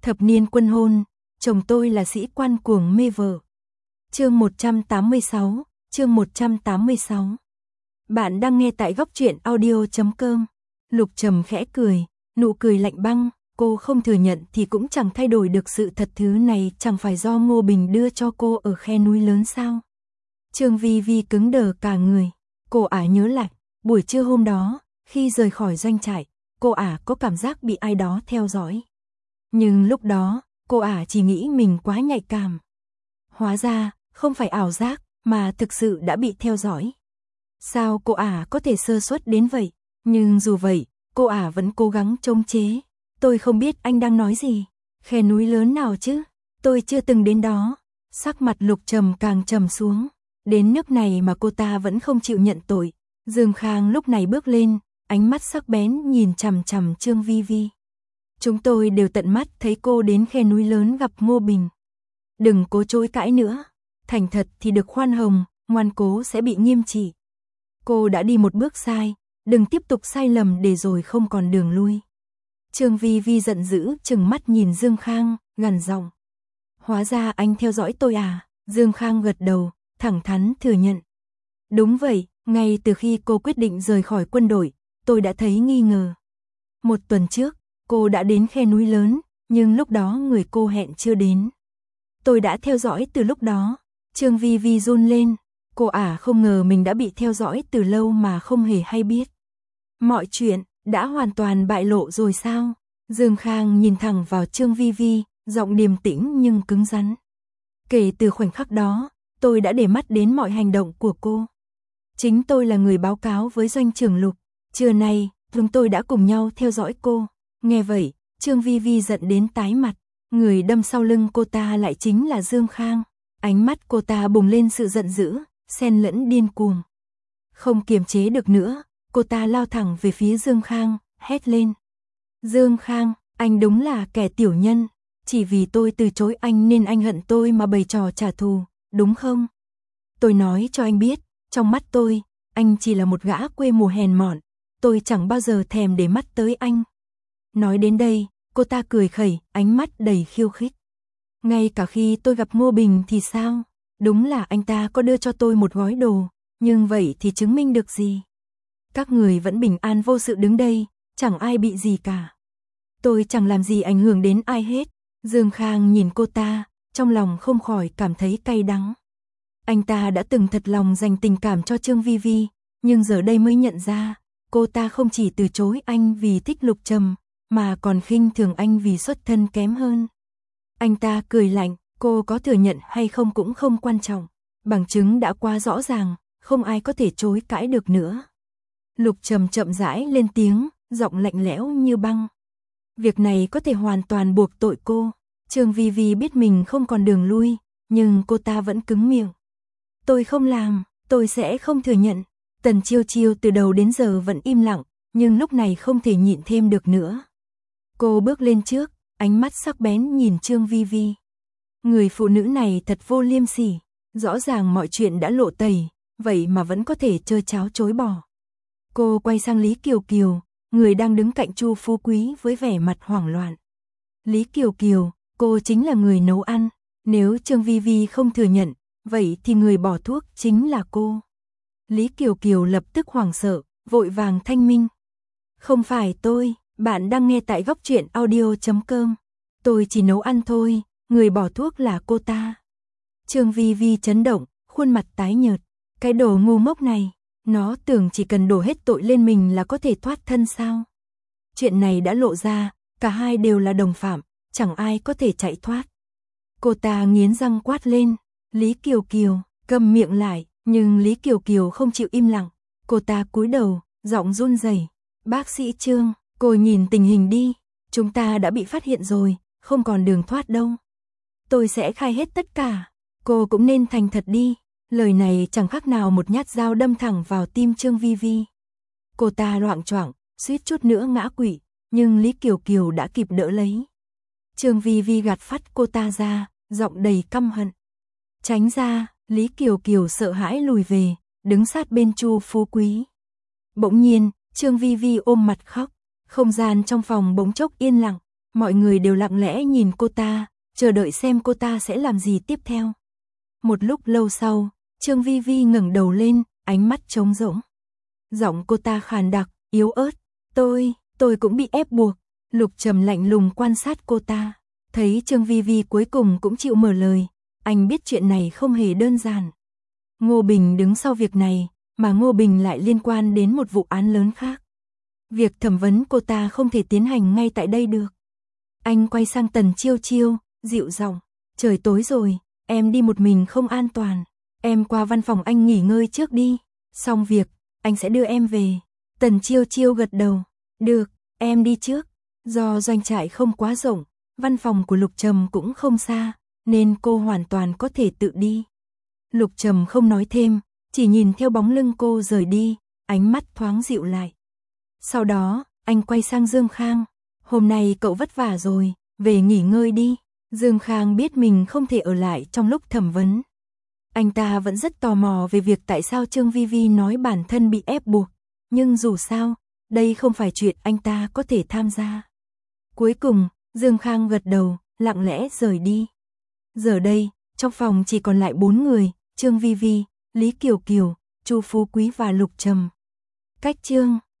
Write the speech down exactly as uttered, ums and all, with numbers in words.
Thập niên quân hôn, chồng tôi là sĩ quan cuồng mê vợ. Chương một trăm tám mươi sáu, chương một trăm tám mươi sáu. Bạn đang nghe tại góc truyện audio chấm com. Lục Trầm khẽ cười, nụ cười lạnh băng, cô không thừa nhận thì cũng chẳng thay đổi được sự thật, thứ này chẳng phải do Ngô Bình đưa cho cô ở khe núi lớn sao? Trương Vi Vi cứng đờ cả người, cô ả nhớ lại, buổi trưa hôm đó, khi rời khỏi doanh trại, cô ả có cảm giác bị ai đó theo dõi. Nhưng lúc đó, cô ả chỉ nghĩ mình quá nhạy cảm. Hóa ra, không phải ảo giác, mà thực sự đã bị theo dõi. Sao cô ả có thể sơ suất đến vậy? Nhưng dù vậy, cô ả vẫn cố gắng chống chế. Tôi không biết anh đang nói gì. Khe núi lớn nào chứ? Tôi chưa từng đến đó. Sắc mặt Lục Trầm càng trầm xuống. Đến nước này mà cô ta vẫn không chịu nhận tội. Dương Khang lúc này bước lên, ánh mắt sắc bén nhìn chằm chằm Trương Vi Vi. Chúng tôi đều tận mắt thấy cô đến khe núi lớn gặp Ngô Bình. Đừng cố chối cãi nữa. Thành thật thì được khoan hồng, ngoan cố sẽ bị nghiêm trị. Cô đã đi một bước sai, đừng tiếp tục sai lầm để rồi không còn đường lui. Trương Vi Vi giận dữ trừng mắt nhìn Dương Khang, gằn giọng. Hóa ra anh theo dõi tôi à? Dương Khang gật đầu, thẳng thắn thừa nhận. Đúng vậy, ngay từ khi cô quyết định rời khỏi quân đội, tôi đã thấy nghi ngờ. Một tuần trước, cô đã đến khe núi lớn, nhưng lúc đó người cô hẹn chưa đến. Tôi đã theo dõi từ lúc đó. Trương Vi Vi run lên, cô ả không ngờ mình đã bị theo dõi từ lâu mà không hề hay biết. Mọi chuyện đã hoàn toàn bại lộ rồi sao? Dương Khang nhìn thẳng vào Trương Vi Vi, giọng điềm tĩnh nhưng cứng rắn. Kể từ khoảnh khắc đó, tôi đã để mắt đến mọi hành động của cô. Chính tôi là người báo cáo với doanh trưởng Lục. Trưa nay, chúng tôi đã cùng nhau theo dõi cô. Nghe vậy, Trương Vi Vi giận đến tái mặt. Người đâm sau lưng cô ta lại chính là Dương Khang. Ánh mắt cô ta bùng lên sự giận dữ, xen lẫn điên cuồng. Không kiềm chế được nữa, cô ta lao thẳng về phía Dương Khang, hét lên. Dương Khang, anh đúng là kẻ tiểu nhân. Chỉ vì tôi từ chối anh nên anh hận tôi mà bày trò trả thù, đúng không? Tôi nói cho anh biết, trong mắt tôi, anh chỉ là một gã quê mùa hèn mọn. Tôi chẳng bao giờ thèm để mắt tới anh. Nói đến đây, cô ta cười khẩy, ánh mắt đầy khiêu khích. Ngay cả khi tôi gặp Ngô Bình thì sao? Đúng là anh ta có đưa cho tôi một gói đồ, nhưng vậy thì chứng minh được gì? Các người vẫn bình an vô sự đứng đây, chẳng ai bị gì cả. Tôi chẳng làm gì ảnh hưởng đến ai hết. Dương Khang nhìn cô ta, trong lòng không khỏi cảm thấy cay đắng. Anh ta đã từng thật lòng dành tình cảm cho Trương Vi Vi, nhưng giờ đây mới nhận ra, cô ta không chỉ từ chối anh vì thích Lục Trầm, mà còn khinh thường anh vì xuất thân kém hơn. Anh ta cười lạnh, cô có thừa nhận hay không cũng không quan trọng. Bằng chứng đã quá rõ ràng, không ai có thể chối cãi được nữa. Lục Trầm chậm rãi lên tiếng, giọng lạnh lẽo như băng. Việc này có thể hoàn toàn buộc tội cô. Trương Vi Vi biết mình không còn đường lui, nhưng cô ta vẫn cứng miệng. Tôi không làm, tôi sẽ không thừa nhận. Tần Chiêu Chiêu từ đầu đến giờ vẫn im lặng, nhưng lúc này không thể nhịn thêm được nữa. Cô bước lên trước, ánh mắt sắc bén nhìn Trương Vi Vi. Người phụ nữ này thật vô liêm sỉ, rõ ràng mọi chuyện đã lộ tẩy, vậy mà vẫn có thể chơi cháo chối bỏ. Cô quay sang Lý Kiều Kiều, người đang đứng cạnh Chu Phú Quý với vẻ mặt hoảng loạn. Lý Kiều Kiều, cô chính là người nấu ăn, nếu Trương Vi Vi không thừa nhận, vậy thì người bỏ thuốc chính là cô. Lý Kiều Kiều lập tức hoảng sợ, vội vàng thanh minh. Không phải tôi, bạn đang nghe tại góc truyện audio chấm com. Tôi chỉ nấu ăn thôi, người bỏ thuốc là cô ta. Trương Vi Vi chấn động, khuôn mặt tái nhợt. Cái đồ ngu ngốc này, nó tưởng chỉ cần đổ hết tội lên mình là có thể thoát thân sao? Chuyện này đã lộ ra, cả hai đều là đồng phạm, chẳng ai có thể chạy thoát. Cô ta nghiến răng quát lên, Lý Kiều Kiều, câm miệng lại, nhưng Lý Kiều Kiều không chịu im lặng. Cô ta cúi đầu, giọng run rẩy, bác sĩ Trương, cô nhìn tình hình đi, chúng ta đã bị phát hiện rồi, không còn đường thoát đâu. Tôi sẽ khai hết tất cả, cô cũng nên thành thật đi. Lời này chẳng khác nào một nhát dao đâm thẳng vào tim Trương Vi Vi. Cô ta loạng choạng, suýt chút nữa ngã quỵ, nhưng Lý Kiều Kiều đã kịp đỡ lấy. Trương Vi Vi gạt phắt cô ta ra, giọng đầy căm hận. Tránh ra, Lý Kiều Kiều sợ hãi lùi về, đứng sát bên Chu Phú Quý. Bỗng nhiên, Trương Vi Vi ôm mặt khóc, không gian trong phòng bỗng chốc yên lặng, Mọi người đều lặng lẽ nhìn cô ta, chờ đợi xem cô ta sẽ làm gì tiếp theo. Một lúc lâu sau, Trương Vi Vi ngẩng đầu lên, ánh mắt trống rỗng. Giọng cô ta khàn đặc, yếu ớt. Tôi, tôi cũng bị ép buộc. Lục Trầm lạnh lùng quan sát cô ta. Thấy Trương Vi Vi cuối cùng cũng chịu mở lời. Anh biết chuyện này không hề đơn giản. Ngô Bình đứng sau việc này, mà Ngô Bình lại liên quan đến một vụ án lớn khác. Việc thẩm vấn cô ta không thể tiến hành ngay tại đây được. Anh quay sang Tần Chiêu Chiêu, dịu giọng. Trời tối rồi, em đi một mình không an toàn. Em qua văn phòng anh nghỉ ngơi trước đi. Xong việc, anh sẽ đưa em về. Tần Chiêu Chiêu gật đầu. Được, em đi trước. Do doanh trại không quá rộng, văn phòng của Lục Trầm cũng không xa, nên cô hoàn toàn có thể tự đi. Lục Trầm không nói thêm, chỉ nhìn theo bóng lưng cô rời đi, ánh mắt thoáng dịu lại. Sau đó, anh quay sang Dương Khang. Hôm nay cậu vất vả rồi, về nghỉ ngơi đi. Dương Khang biết mình không thể ở lại trong lúc thẩm vấn. Anh ta vẫn rất tò mò về việc tại sao Trương Vi Vi nói bản thân bị ép buộc. Nhưng dù sao, đây không phải chuyện anh ta có thể tham gia. Cuối cùng, Dương Khang gật đầu, lặng lẽ rời đi. Giờ đây, trong phòng chỉ còn lại bốn người, Trương Vi Vi, Lý Kiều Kiều, Chu Phú Quý và Lục Trầm. Cách chương